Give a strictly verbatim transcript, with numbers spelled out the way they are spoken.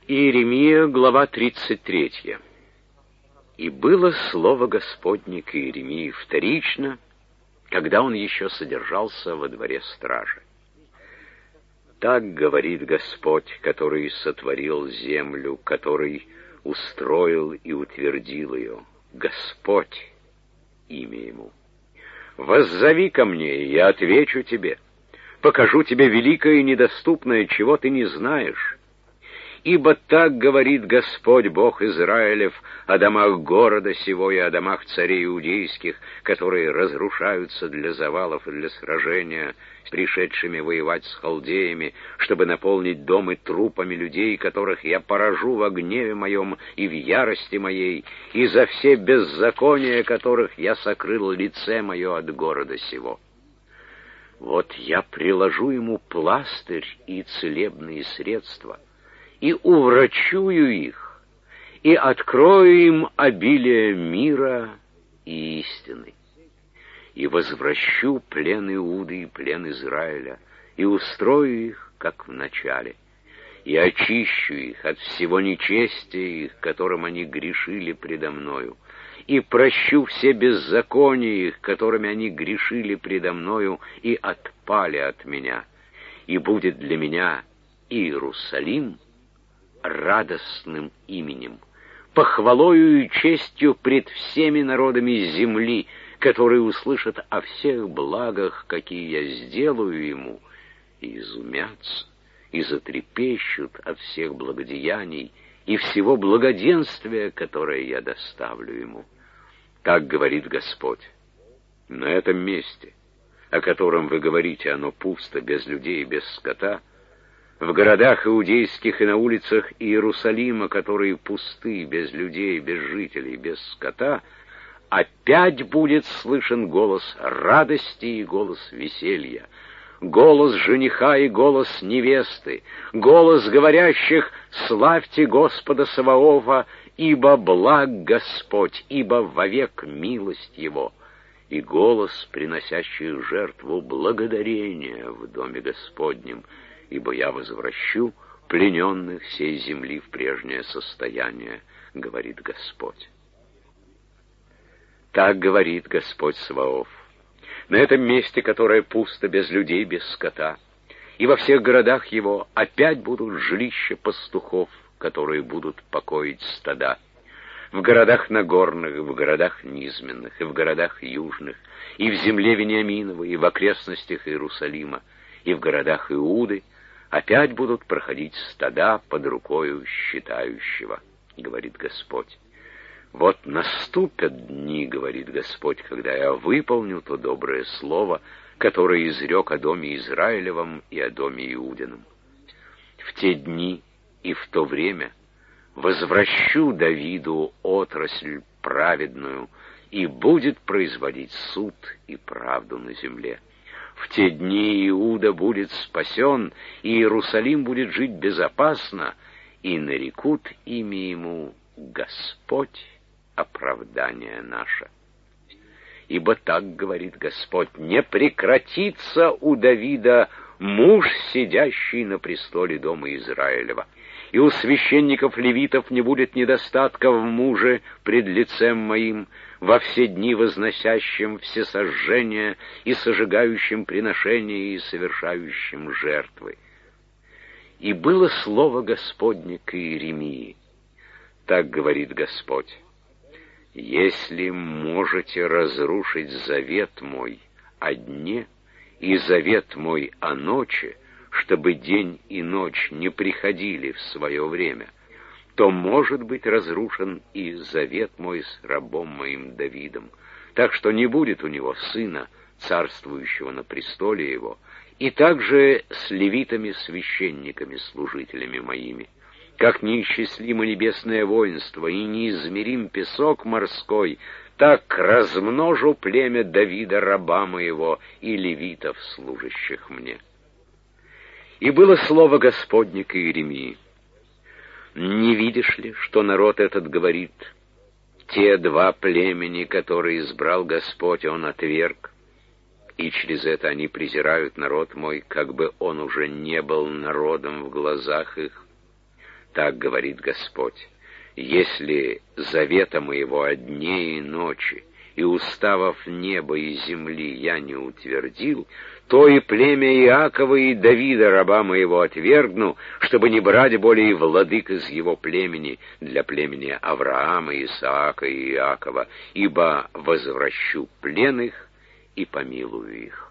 Иеремия, глава тридцать третья. «И было слово Господне к Иеремии вторично, когда он еще содержался во дворе стражи. Так говорит Господь, который сотворил землю, который устроил и утвердил ее, Господь, имя ему. Воззови ко мне, и я отвечу тебе, покажу тебе великое и недоступное, чего ты не знаешь. Ибо так говорит Господь, Бог Израилев, о домах города сего и о домах царей иудейских, которые разрушаются для завалов и для сражения с пришедшими воевать с халдеями, чтобы наполнить дома трупами людей, которых я поражу во гневе моем и в ярости моей, и за все беззакония, которых я сокрыл лице мое от города сего. Вот я приложу ему пластырь и целебные средства, и уврачую их, и открою им обилие мира и истины, и возвращу плен Иуды и плен Израиля, и устрою их, как в начале, и очищу их от всего нечестия их, которым они грешили предо мною, и прощу все беззакония их, которыми они грешили предо мною и отпали от меня, и будет для меня Иерусалим радостным именем, похвалою и честью пред всеми народами земли, которые услышат о всех благах, какие я сделаю ему, и изумятся, и затрепещут от всех благодеяний и всего благоденствия, которое я доставлю ему. Так говорит Господь. На этом месте, о котором вы говорите, оно пусто, без людей и без скота, в городах иудейских и на улицах Иерусалима, которые пусты, без людей, без жителей, без скота, опять будет слышен голос радости и голос веселья, голос жениха и голос невесты, голос говорящих «Славьте Господа Саваофа, ибо благ Господь, ибо вовек милость Его», и голос, приносящий жертву благодарения в доме Господнем, ибо я возвращу плененных сей земли в прежнее состояние, говорит Господь. Так говорит Господь Саваоф. На этом месте, которое пусто, без людей, без скота, и во всех городах его опять будут жилища пастухов, которые будут покоить стада. В городах Нагорных, в городах Низменных, и в городах Южных, и в земле Вениаминовой, и в окрестностях Иерусалима, и в городах Иуды опять будут проходить стада под рукою считающего, говорит Господь. Вот наступят дни, говорит Господь, когда я выполню то доброе слово, которое изрек о доме Израилевом и о доме Иудином. В те дни и в то время возвращу Давиду отрасль праведную, и будет производить суд и правду на земле. В те дни Иуда будет спасен, и Иерусалим будет жить безопасно, и нарекут имя ему Господь, оправдание наше. Ибо так говорит Господь: не прекратится у Давида муж, сидящий на престоле дома Израилева, и у священников-левитов не будет недостатка в муже пред лицем моим, во все дни возносящим всесожжения и сожигающим приношения и совершающим жертвы. И было слово Господне к Иеремии. Так говорит Господь: если можете разрушить завет мой о дне и завет мой о ночи, чтобы день и ночь не приходили в свое время, то может быть разрушен и завет мой с рабом моим Давидом, так что не будет у него сына, царствующего на престоле его, и также с левитами-священниками, служителями моими. Как неисчислимо небесное воинство и неизмерим песок морской, так размножу племя Давида, раба моего, и левитов, служащих мне. И было слово Господне к Иеремии: не видишь ли, что народ этот говорит: те два племени, которые избрал Господь, он отверг, и через это они презирают народ мой, как бы он уже не был народом в глазах их. Так говорит Господь: если завета моего о дне и ночи и уставов неба и земли я не утвердил, то и племя Иакова и Давида, раба моего, отвергну, чтобы не брать более владык из его племени для племени Авраама, Исаака и Иакова, ибо возвращу плен их и помилую их.